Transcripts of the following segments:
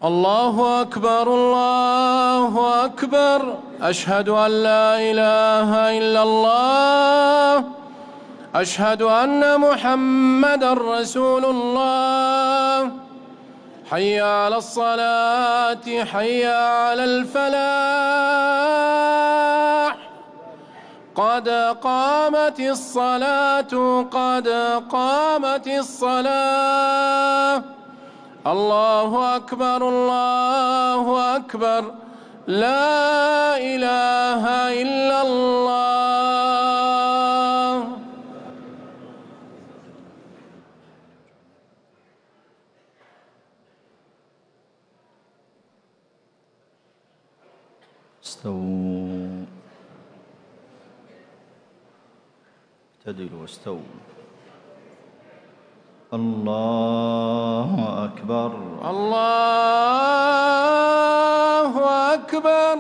الله أكبر الله أكبر. أشهد أن لا إله إلا الله. أشهد أن محمدًا رسول الله. حي على الصلاة، حي على الفلاح. قد قامت الصلاة، قد قامت الصلاة. الله أكبر الله أكبر. لا إله إلا الله. استووا، اعتدلوا واستووا. الله أكبر الله أكبر.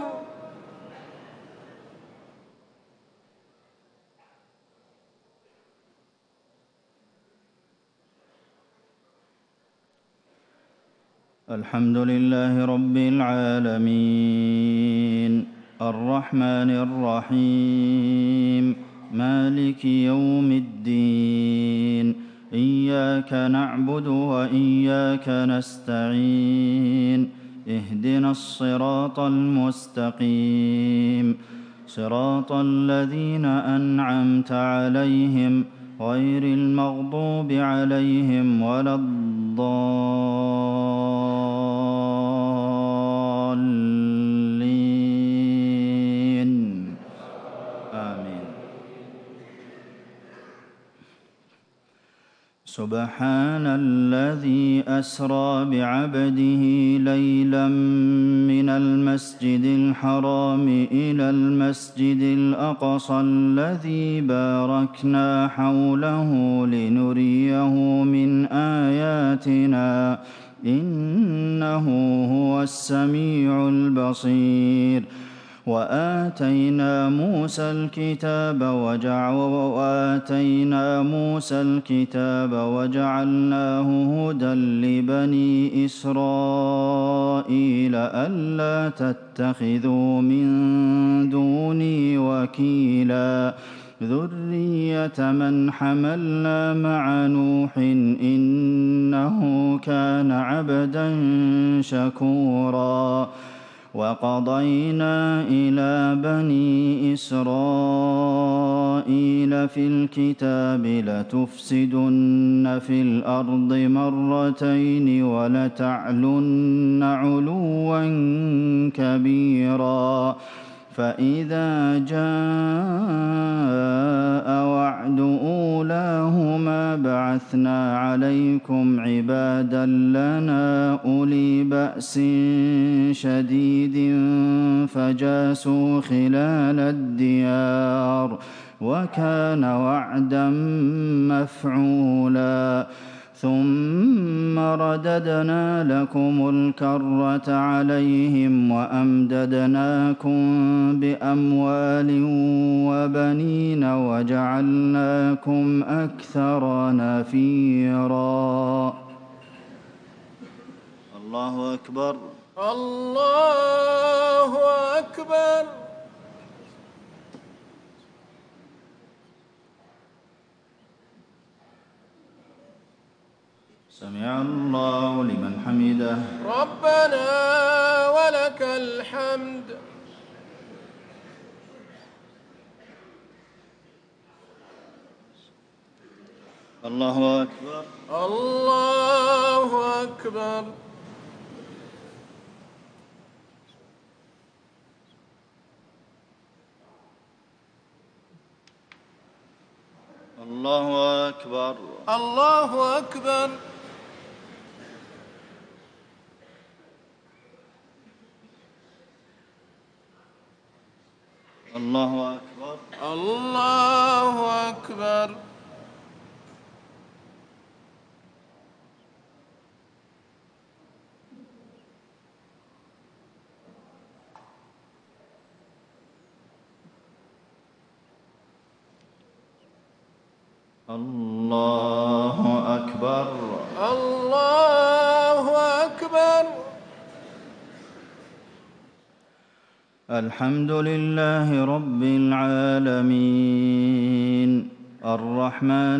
الحمد لله رب العالمين، الرحمن الرحيم، مالك يوم الدين. إياك نعبد وإياك نستعين. اهدنا الصراط المستقيم، صراط الذين أنعمت عليهم غير المغضوب عليهم ولا الضالين. آمين. سبحان الذي أسرى بعبده ليلا من المسجد الحرام إلى المسجد الأقصى الذي باركنا حوله لنريه من آياتنا، إنه هو السميع البصير. وآتينا موسى الكتاب وجعلناه هدى لبني إسرائيل ألا تتخذوا من دوني وكيلا. ذرية من حملنا مع نوح إنه كان عبدا شكورا. وقضينا إلى بني إسرائيل في الكتاب لتفسدن في الأرض مرتين ولتعلن علوا كبيرا. فإذا جاء وعد أولاهما بعثنا عليكم عبادا لنا أولي بأس شديد فجاسوا خلال الديار، وكان وعدا مفعولا. ثم رددنا لكم الكرة عليهم وأمددناكم بأموال وبنين وجعلناكم أكثر نفيرا. الله أكبر الله أكبر. سمع الله لمن حمده. ربنا ولك الحمد. الله أكبر الله أكبر. الله أكبر الله أكبر. الله أكبر الله أكبر. الله أكبر الله أكبر. الحمد لله رب العالمين الرحمن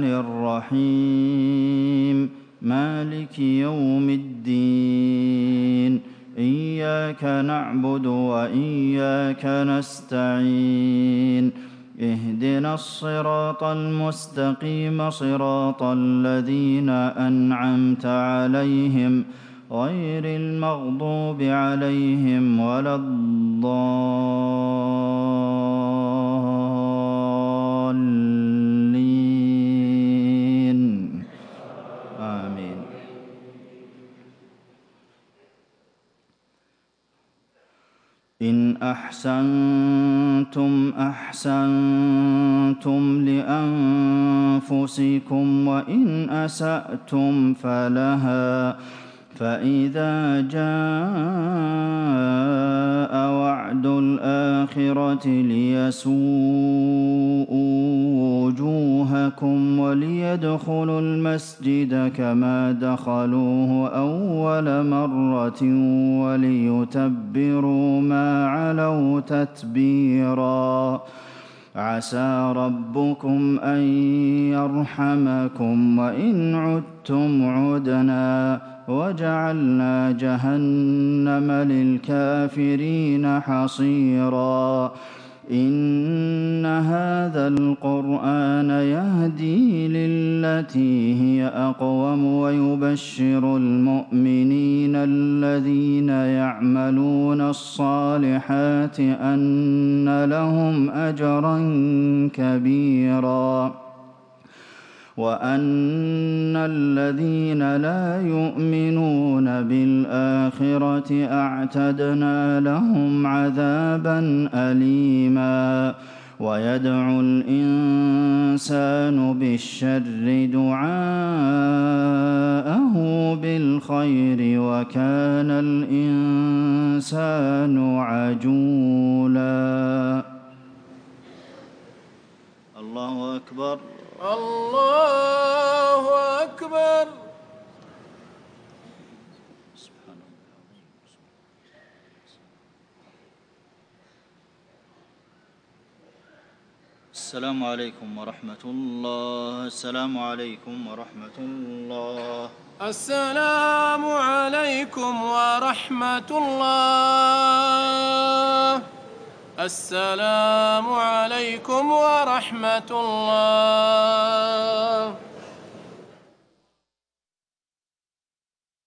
الرحيم مالك يوم الدين إياك نعبد وإياك نستعين اهدنا الصراط المستقيم صراط الذين أنعمت عليهم غير المغضوب عليهم ولا الضالين آمين. إن أحسنتم أحسنتم لأنفسكم وإن أسأتم فلها فإذا جاء وعد الآخرة ليسوءوا وجوهكم وليدخلوا المسجد كما دخلوه أول مرة وليتبروا ما علوا تتبيرا عسى ربكم أن يرحمكم وإن عدتم عدنا وجعلنا جهنم للكافرين حصيرا إن هذا القرآن يهدي للتي هي أقوم ويبشر المؤمنين الذين يعملون الصالحات أن لهم أجرا كبيرا وأن الذين لا يؤمنون بالآخرة أعتدنا لهم عذابا أليما ويدعو الإنسان بالشر دعاءه بالخير وكان الإنسان عجولا. الله أكبر. الله أكبر. السلام عليكم ورحمة الله. السلام عليكم ورحمة الله. السلام عليكم ورحمة الله. السلام عليكم ورحمة الله.